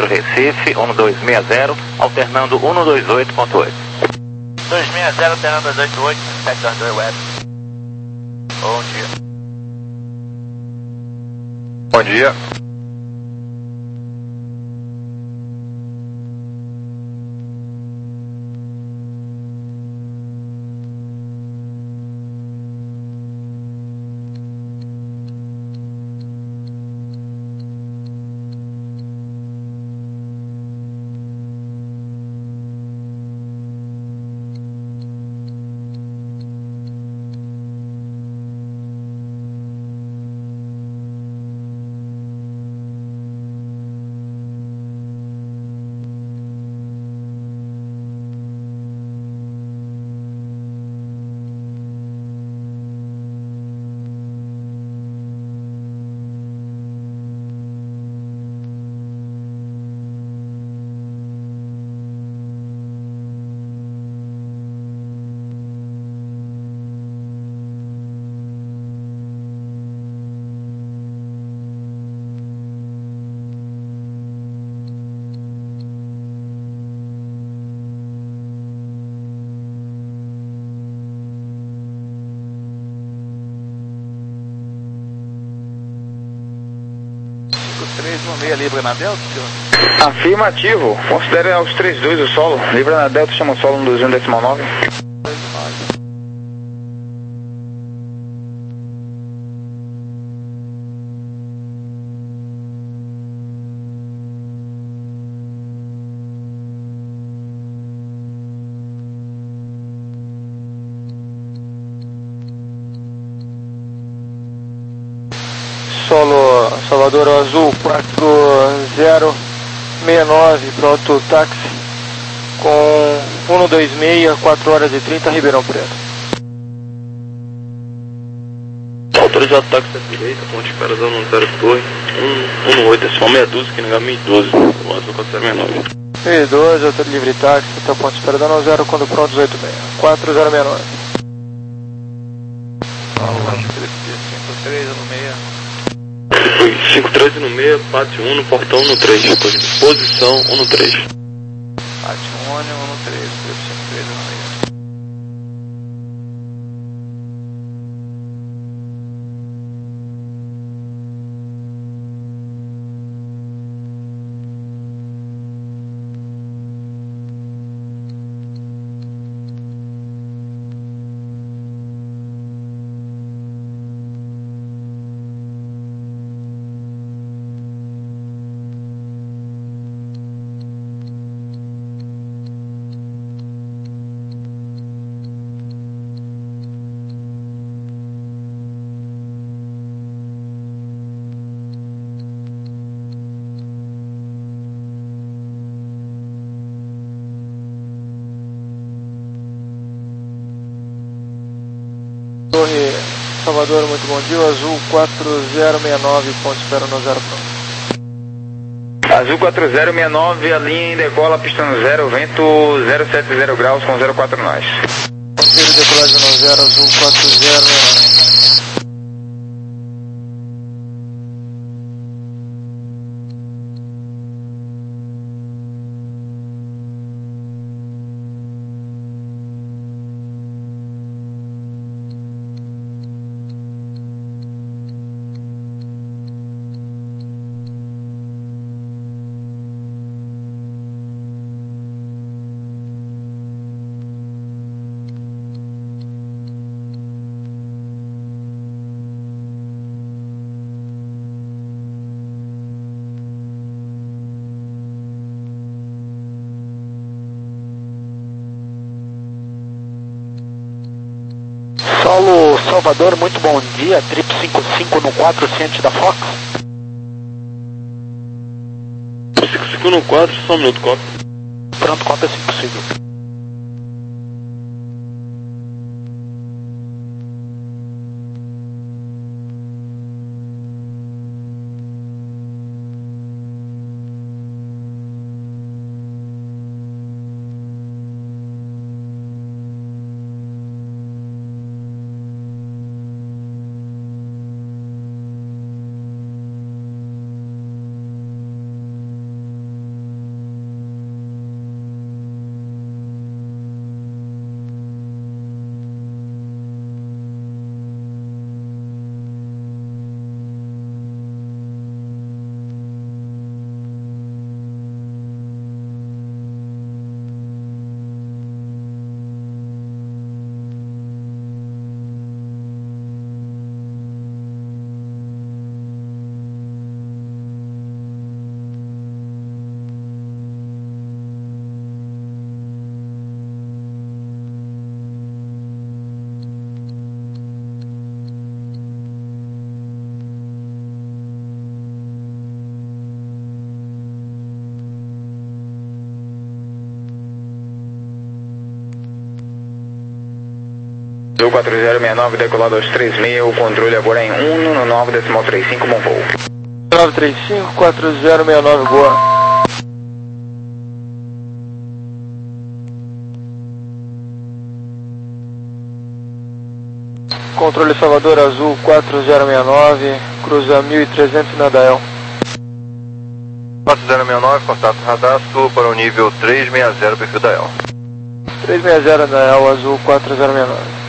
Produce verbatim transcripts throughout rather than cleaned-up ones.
Centro Recife, um dois seis zero, alternando um dois oito ponto oito. dois seis zero, alternando dois oito oito, sete dois dois web. Bom dia. Bom dia. três um seis, livre na Delta, senhor? Afirmativo. Considere os três dois o solo. Livre na Delta, chama o solo no dois um decimal nove. Solo Salvador Azul quatro zero seis nove para o táxi com um dois seis, quatro horas e trinta, Ribeirão Preto. Autorizado táxi à direita, ponte espera zona zero dois, um um oito, decimal meia dúzia, que nega mil e doze, o Azul quatro zero seis nove. mil e doze, autor livre táxi, até ponte espera zona zero, quando pronto, dezoito seis, quatro zero seis nove. cinco três no meio. Foi cinco três no meio, pátio um no portão no três, posição um no três. Pátio um no três, cinco três no meio. Torre Salvador, muito bom dia. Azul quatro zero seis nove, ponto espera no zero pronto. Azul quatro zero seis nove, a linha em decola, pista no zero, vento zero sete zero graus com zero quatro nós. Ponteiro de decolagem no zero, Azul quatro zero seis nove. Solo Salvador, muito bom dia. Trip cinco cinco no quatro, ciente da Fox. cinco cinco no quatro, só um minuto, copy. Pronto, copy assim possível. Azul quatro zero seis nove, decolar dois três seis, o controle agora é em um no nove decimal trinta e cinco, bom voo. nove três cinco, quatro zero seis nove, boa. Controle Salvador Azul quatro zero seis nove, cruza mil e trezentos na Dael. quatro zero seis nove, contato radar, sul para o nível trezentos e sessenta, perfil Dael. trezentos e sessenta Dael, Azul quatro zero seis nove.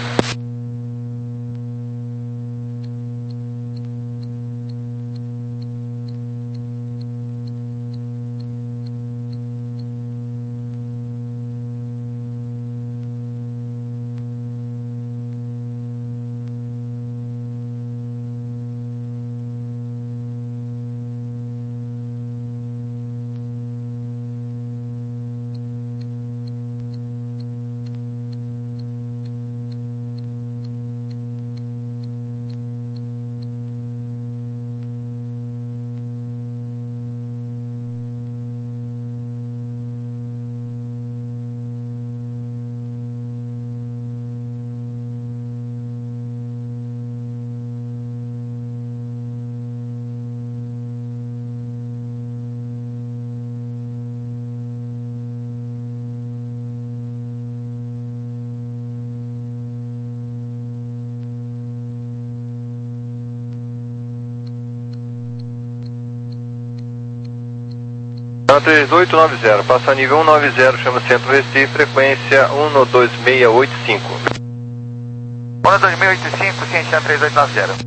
três oito nove zero, passa nível cento e noventa, chama Centro Recife, frequência um dois seis oito cinco. um dois seis oito cinco, ciência três oito nove zero.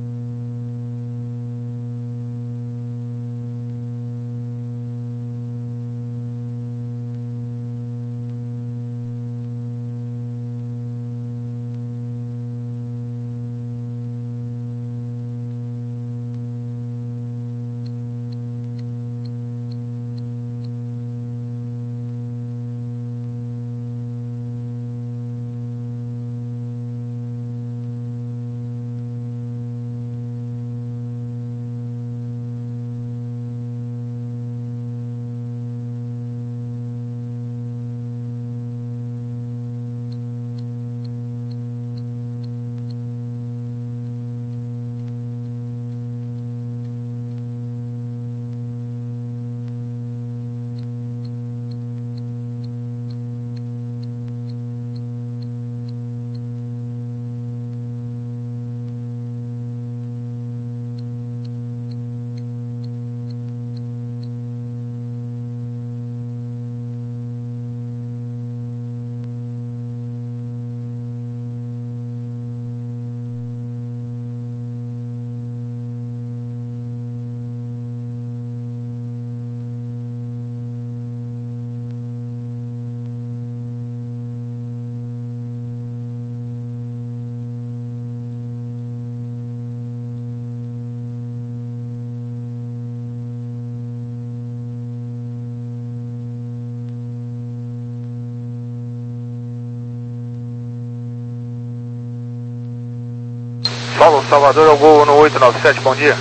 Paulo, Salvador, ao gol no oito nove sete, bom dia.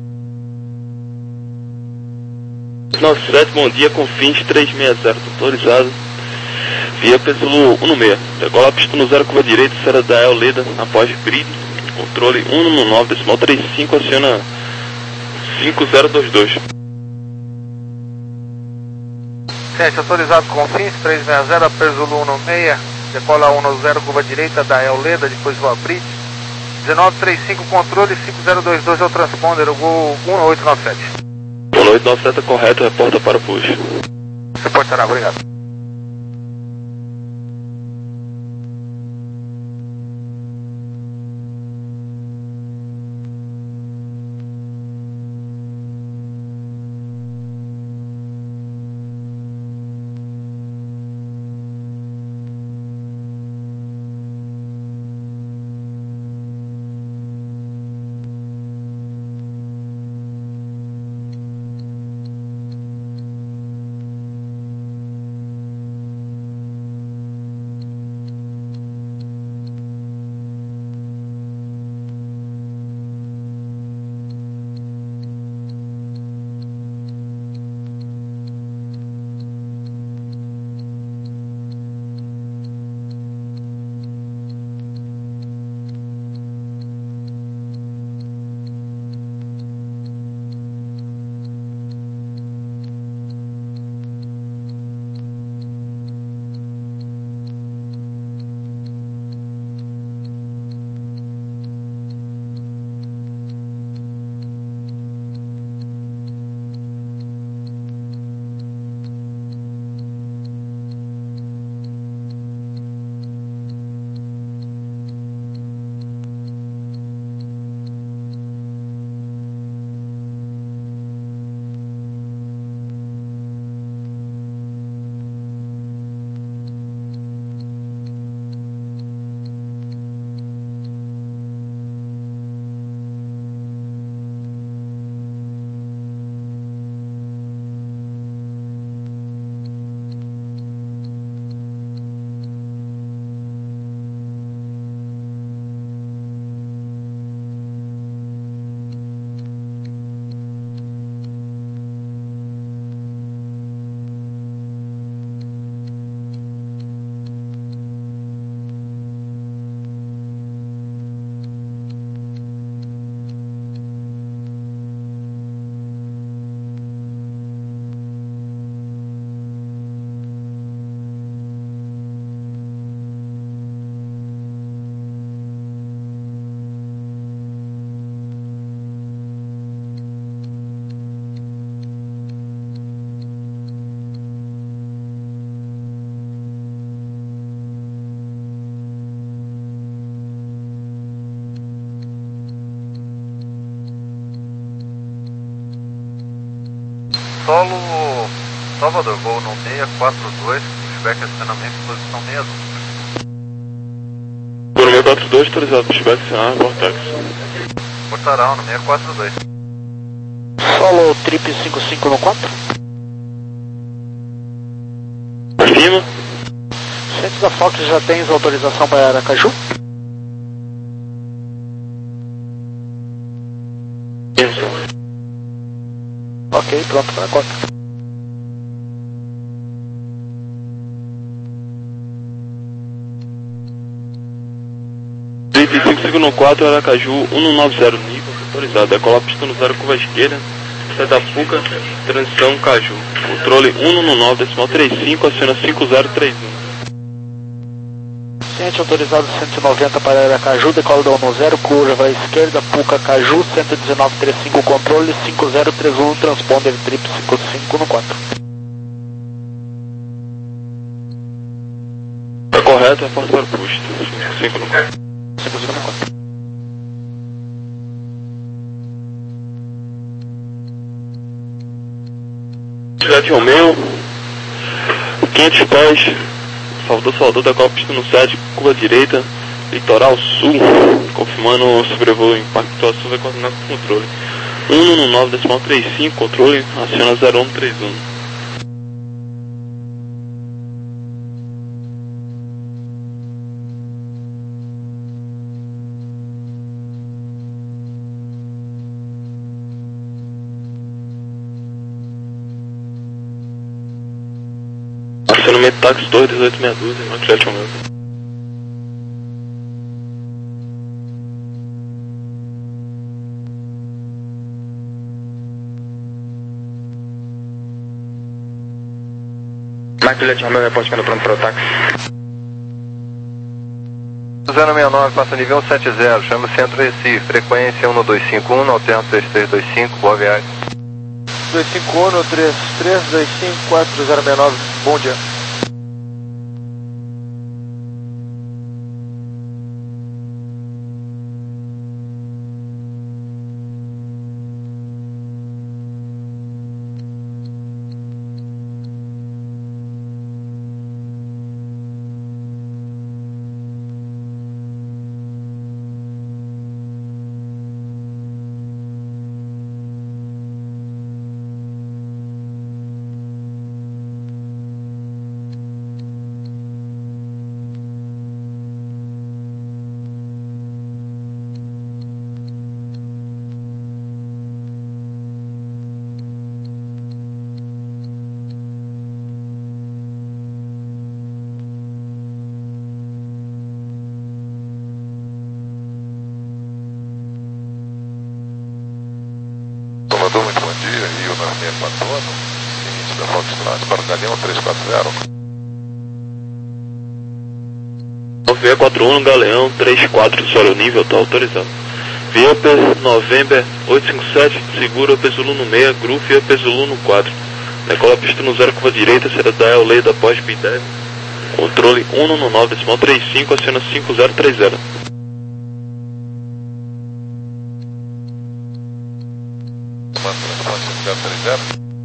nove sete, bom dia, com fins três seis zero, autorizado. Via pelo um seis, decola a pista no zero, curva direita, Serra da El Leda, após grid, controle um no nove, decimal trinta e cinco, aciona cinco zero dois dois. Sete, autorizado com fins três seis zero, apeso um no seis, decola um no zero, curva direita da El Leda, depois do Abrit. dezenove trinta e cinco, controle cinco zero dois dois é o transponder, o gol um oito nove sete. um oito nove sete é correto, reporta para o push. Reportará, obrigado. solo Salvador, voo no seis quatro dois, pushback acionamento, posição seis dois. Voo no seis quatro dois, autorizado pushback, acionar, Vortex. Portarão no seis quatro dois. Solo trip cinco cinco no quatro. Acima. Centro da Fox já tens autorização para Aracaju? Isso. Ok, pronto para a cota. Trip cinco cinco no quatro, Aracaju cento e noventa, nível autorizado. Decola pista no zero, curva esquerda. Seta Puca, transição Caju. Controle cento e nove, decimal trinta e cinco, aciona cinco zero três um. Ciente autorizado cento e noventa para Aracaju, decola da um zero, curva esquerda, Puca Caju, cento e dezenove trinta e cinco, controle cinco zero três um, transponder trip cinco cinco no quatro. Tá correto, reporta para o push. cinco cinco no quatro. cinco cinco no quatro. Cidade Romeu, quinhentos pés, Salvador, Salvador, decola pista no sete, curva direita, litoral sul, confirmando o sobrevoo impacto sul, vai coordenar com o controle. cento e nove, decimal trinta e cinco, controle, aciona zero um três um. Acionamento táxi Torre dezoito sessenta e dois, irmão Cidade Romeu. Maquilete Romeu, reporte pelo pronto para o táxi. zero seis nove, passa nível cento e setenta, chama Centro Recife, frequência um dois cinco um, alterno três três dois cinco, boa viagem. dois cinco um, três três dois cinco, quatro zero seis nove, bom dia. Salvador, muito bom dia, Rio na seis quatro um, seguinte da Foxtrot para o Galeão três quatro zero. seis quatro um, Galeão três quatro, solo nível, tá autorizado. Vieper, November oito cinco sete, segura P Zulu no seis, Groove, P Zulu no quatro. Decola pista no zero, curva direita, será da El Leda após B dez. Controle cento e nove, decimal trinta e cinco, aciona cinco zero três zero. Transporte cinco zero três zero.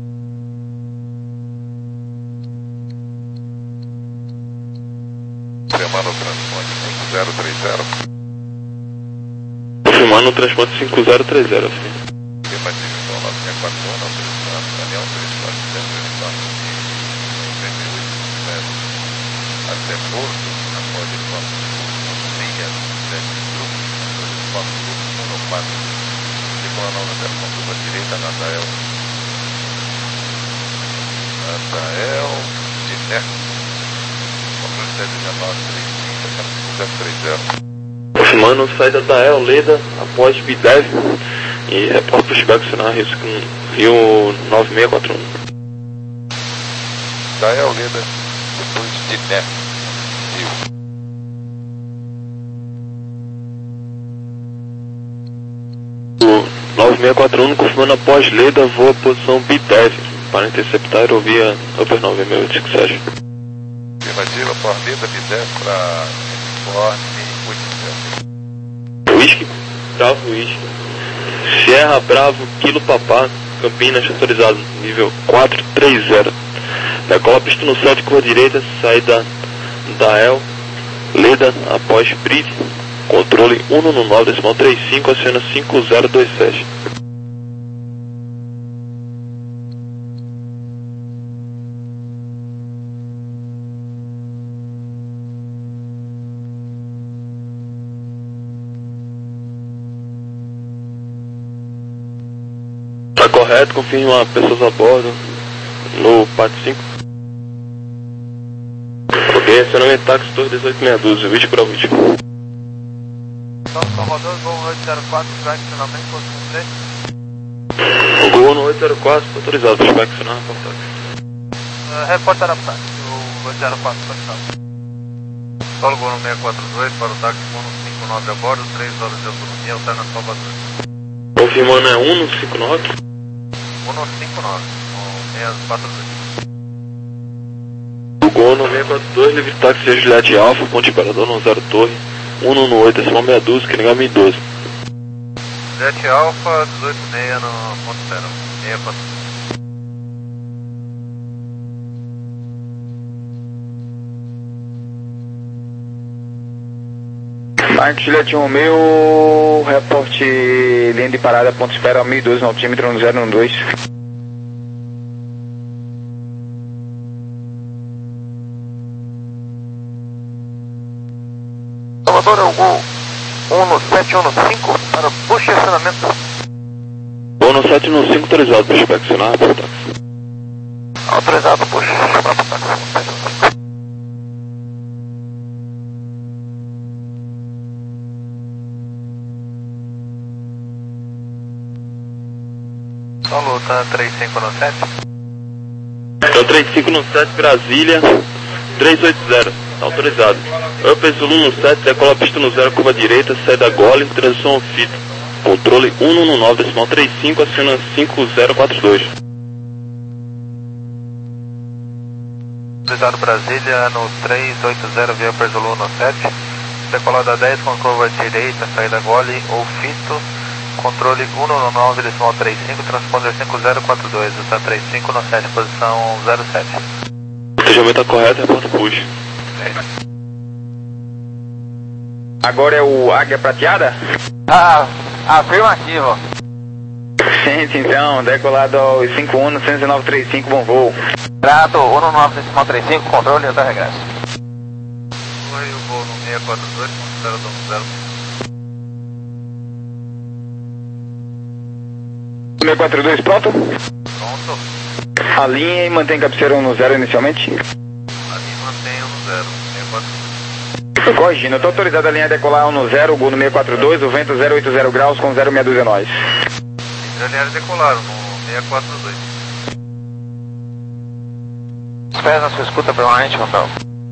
Confirmando o transporte cinco zero três zero. Confirmando o transporte cinco zero três zero, sim. Afirmativo, então, nove seis quatro um, autorizado, Galeão três quatro zero, retorno de noventa e oito sete, até Porto, após o quatro seis sete, grupo, quatro um quatro. Decola nove zero, com curva direita, Natael. Natael, de Né. Controle sete dezenove, três cinco, cinco zero três zero. Confirmando saída da El Leda após B dez e repórter pushback sinal risco Rio nove seis quatro um. Da El Leda, depois de Né. Rio. nove seis quatro um, confirmando após Leda, voa posição B dez para interceptar a aerovia Upper nove seis oito cinco sete. Afirmativa, por Leda, B dez para uniforme oitocentos. Whisky, Bravo Whisky, Sierra Bravo, Kilo Papá, Campinas, autorizado, nível quatro três zero. Decola pista no sete, curva direita, saída da El Leda, após Bridge, controle um nove nove, decimal trinta e cinco, acena cinco zero dois sete. Tá correto, confirma pessoas a bordo no parte cinco. Ok, acionamento táxi Torre dezoito meia dúzia, vídeo por vídeo. Então, Salvador, Gol oito zero quatro, acionamento, posição três. O Gol no oito zero quatro, autorizado para acionar a portaxe. Uh, reportar a táxi, o oito zero quatro, autorizado. Solo Gol no seis quatro dois para o táxi um cinco nove a bordo, três horas de autonomia, alterna Salvador. Confirmando é um cinco nove. um cinco nove, seis quatro dois. O Gol no seis quatro dois, livre táxi Juliette Alfa, ponte Imperador no zero Torre, um nove oito, decimal meia dúzia, que liga mil e doze. Juliette Alfa, dezoito seis no ponto zero, seis quatro dois. Marcos Juliette Romeo, reporte linha de parada, ponto espera mil e doze no altímetro no zero um dois. Salvador, é o Gol um no sete um no cinco para push e acionamento. Gol no sete no cinco, autorizado para inspecionar a portaxe. Autorizado, push para portaxe. Solo tá três cinco no sete. Então três cinco no sete, Brasília, três oito zero, tá autorizado. Up Zulu no sete, decola a pista no zero, curva direita, saída Gole, transição ao fito. Controle um nove nove, decimal trinta e cinco, acena cinco zero quatro dois. Autorizado Brasília no três oito zero, via Upper Zulu no sete. Decolada dez com curva direita, saída Gole ou fito. Controle um nove nove, decimal trinta e cinco, transponder cinco zero quatro dois, está trinta e cinco no sete, posição zero sete. O tejamento está correto, reporta push. Agora é o Águia Prateada? Ah, afirmativo. Gente, então, decolado ao cinco um no cento e nove trinta e cinco, bom voo. Trato um nove nove, decimal trinta e cinco, controle e até regresso. Foi o voo no seis quatro dois, zero dois zero. seis quatro dois, pronto? Pronto. Alinha e mantém cabeceira no zero inicialmente. Ali mantém no zero, seis quatro dois. Corrigindo, eu estou autorizado a linha a decolar um no zero, o Gol no seis quatro dois, o vento zero oito zero graus com zero meia dúzia nós. Hidroalinhares decolaram no seis quatro dois. Espera na sua escuta permanente, Rafael.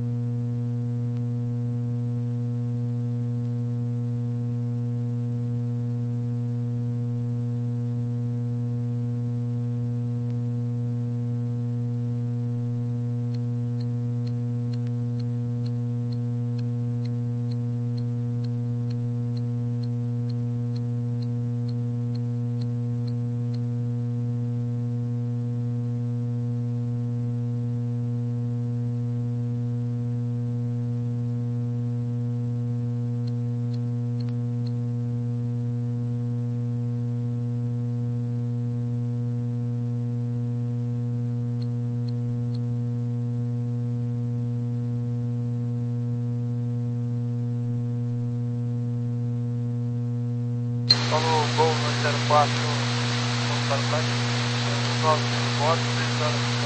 Solo Gol no zero quatro, ponto para o táxi, nove bordo, três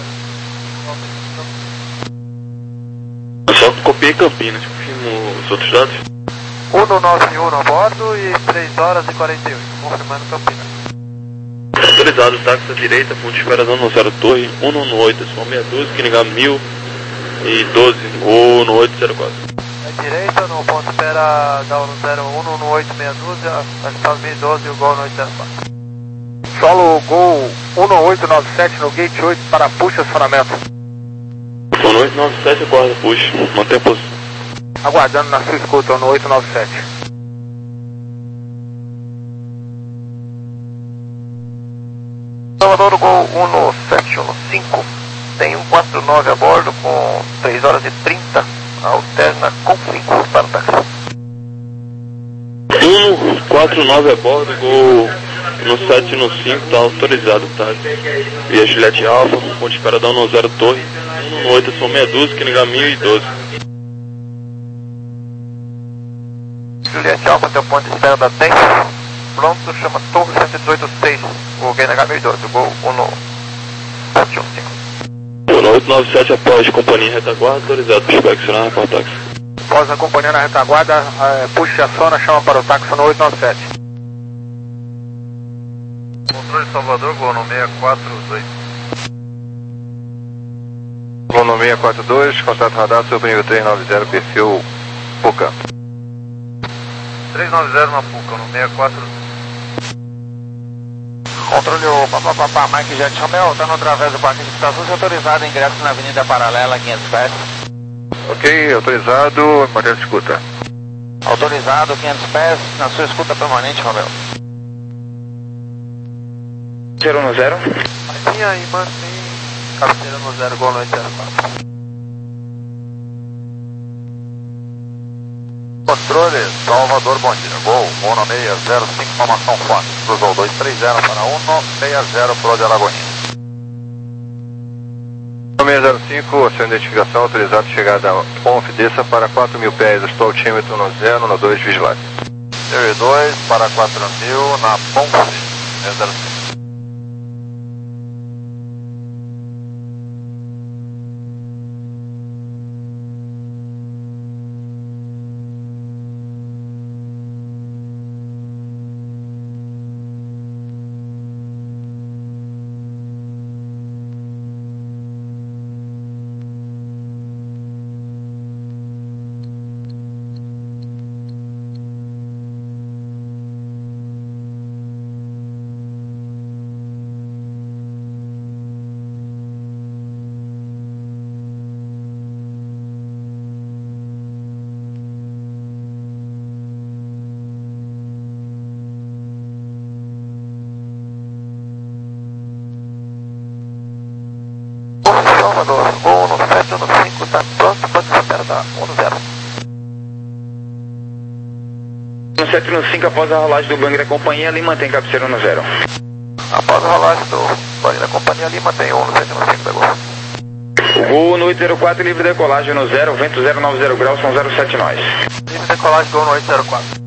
horas, Eu só copiei Campinas, confirmo os outros dados. um nove um a bordo e três horas e quarenta e oito, confirmando Campinas. Autorizado, táxi à direita, ponte Imperador no zero Torre, um nove oito, decimal meia dúzia, que liga mil e doze, ou no oito zero quatro. À direita, no ponto espera da no zero um no oito meia dúzia, a mil e doze e o Gol no oito zero quatro. Solo Gol um oito nove sete no gate oito para push acionamento. No oito nove sete, aguarda push, mantém a posição. Aguardando na sua escuta no oito nove sete. Salvador, Gol um sete um cinco, tem um quatro nove a bordo com três horas e trinta, alterna com cinco para o táxi. um quatro nove a bordo, Gol no sete no cinco, está autorizado, tá? Via Juliette Alfa, ponte de espera da um zero Torre, um no oito, são meia dúzia, que liga mil e doze. Juliette Alfa, teu ponto de espera da dez, pronto, chama Torre cento e dezoito seis, o G N H mil e doze, Gol um sete um cinco. um oito nove sete após companhia retaguarda, autorizado para inspecionar para o táxi. Após acompanhando a retaguarda, é, puxe a sona, chama para o táxi no oito nove sete. Controle Salvador, Gol no seis quatro dois. Gol no seis quatro dois, contato radar, sobre nível trezentos e noventa, perfil Puca. trezentos e noventa na Puca, no seis quatro dois. Controle o papapá, Mike Jet Romeo, está no través do Parque de Estação, autorizado ingresso na Avenida Paralela, quinhentos pés. Ok, autorizado, modelo de escuta. Autorizado, quinhentos pés, na sua escuta permanente, Romeo. zero no zero. Linha e mantém cabeceira no zero, Gol no oito zero quatro. Controle Salvador, bom dia. Gol um seis zero cinco, informação forte. Cruzou dois três zero para um seis zero Pro de Alagoinha. um seis zero cinco, a sua identificação, autorizado, chegada conf, desça para quatro mil pés, estou altímetro no zero, no dois, vigilante. zero dois para quatro mil na Ponce, seis zero cinco. Salvador, Gol no sete no cinco, está pronto, pode espera da um zero. No sete no cinco, após a rolagem do banco da companhia, ali mantém cabeceira no zero. Após a rolagem do banho da companhia, ali mantém um no sete no cinco da Gol. Gol no oito zero quatro, livre decolagem no zero, vento zero nove zero graus, são zero sete nós. Livre decolagem, Gol no oito zero quatro.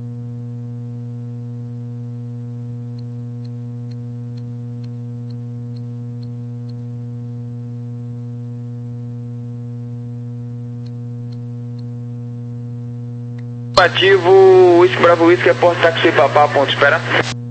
Ativo, Whisky Bravo Whisky, é porta táxi papá, ponto de espera.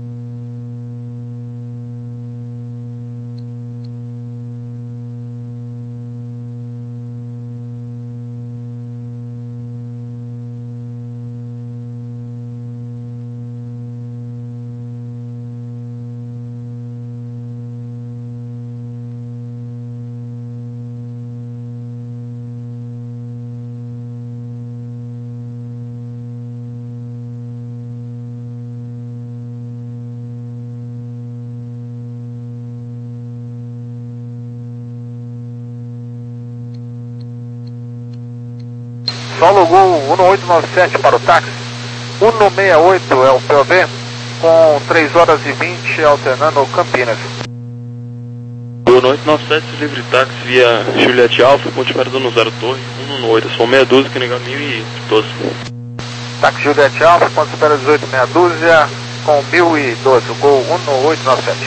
Solo Gol um oito nove sete para o táxi, um seis oito é o P O V, com três horas e vinte, alternando Campinas. Gol oito nove sete, livre táxi via Juliette Alfa, ponte de espera da um zero Torre, um no oito, são meia dúzia, que liga mil e doze. Táxi Juliette Alfa, ponto de espera dezoito, meia dúzia, com mil e doze, Gol um oito nove sete.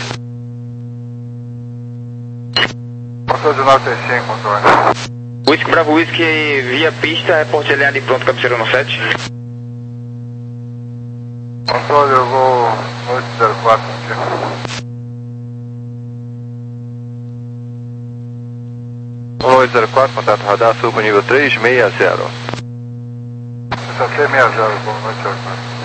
Controle de nove três cinco, controle. Whisky Bravo Whisky, via pista, reporte alinhado e pronto, cabeceira no sete. Controle, eu vou oito zero quatro, oito zero quatro, contato radar, sul para nível três seis zero. S C seis zero, Gol oito zero quatro.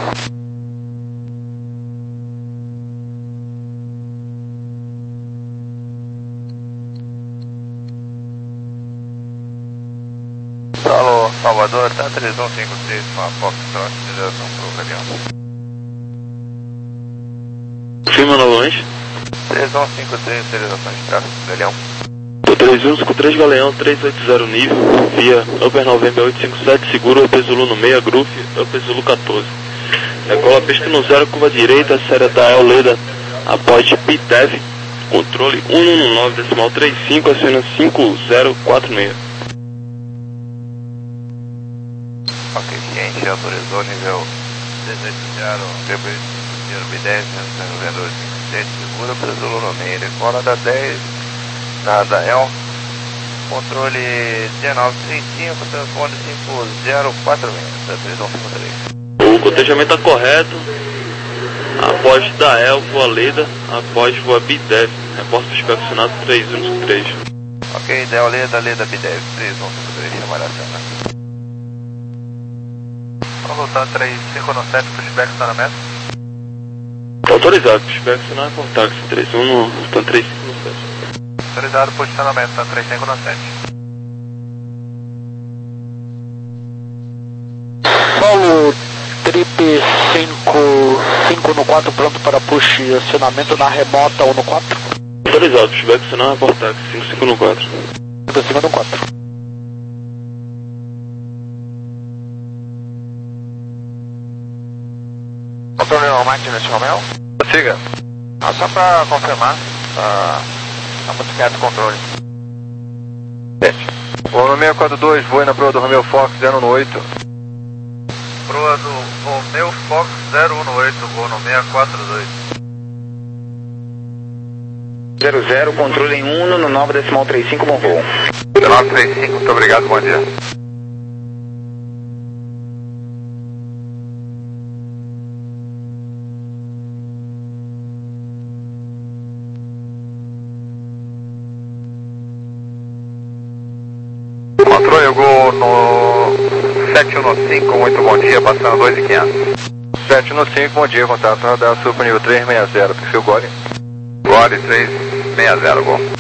Alô, Salvador, tá três um cinco três com a Foxtrot, direção pro Galeão. Firma novamente. três três um cinco três, utilização de tráfego, Galeão. três um cinco três, Galeão, três oito zero nível, via Upper November oito cinco sete, seguro, Upper Zulu no meio, Groove, Upper Zulu quatorze. Decola pista no zero, curva direita, série da Eoleda, após P T E V, controle um um nove decimal trinta e cinco, acena cinco zero quatro seis. Ok, ciente, autorizou nível dezoito zero, zero B dez, noventa e dois cinquenta e sete, segura, Upper Zulu no meio, decola da dez, da, da E L, controle dezenove trinta e cinco, telefone cinco zero quatro seis, três um cinco três. O cotejamento está correto. Após da E L, voa Leda, após voa B D E V, repórter inspecionado três um cinco três. Ok, da Leda, Leda B D E V, três um cinco três, chamar a cena. Vamos voltar três cinco sete, pushback estacionamento. Autorizado, pushback não é por táxi, três um no, então três cinco sete. Autorizado, posicionamento, tá três cinco sete. Paulo, trip cinco cinco no quatro, pronto para push, acionamento na remota um no quatro. Autorizado, pushback não é por táxi, cinco cinco no quatro. cinco cinco no quatro. Controle máquina nesse Romeo? Siga. Ah, só para confirmar, tá, tá muito quieto o controle. O Romeo quatro dois, voe na proa do Romeo Fox zero um oito. Proa do Romeo Fox zero um oito, voo no seis quatro dois. zero zero, controle em um no nove decimal trinta e cinco, bom voo. nove três cinco, muito obrigado, bom dia. Controle, eu vou no sete um cinco, muito bom dia, passando dois mil e quinhentos. sete um cinco, bom dia, contato radar Super nível três seis zero, perfil Gore. Gore três seis zero, bom.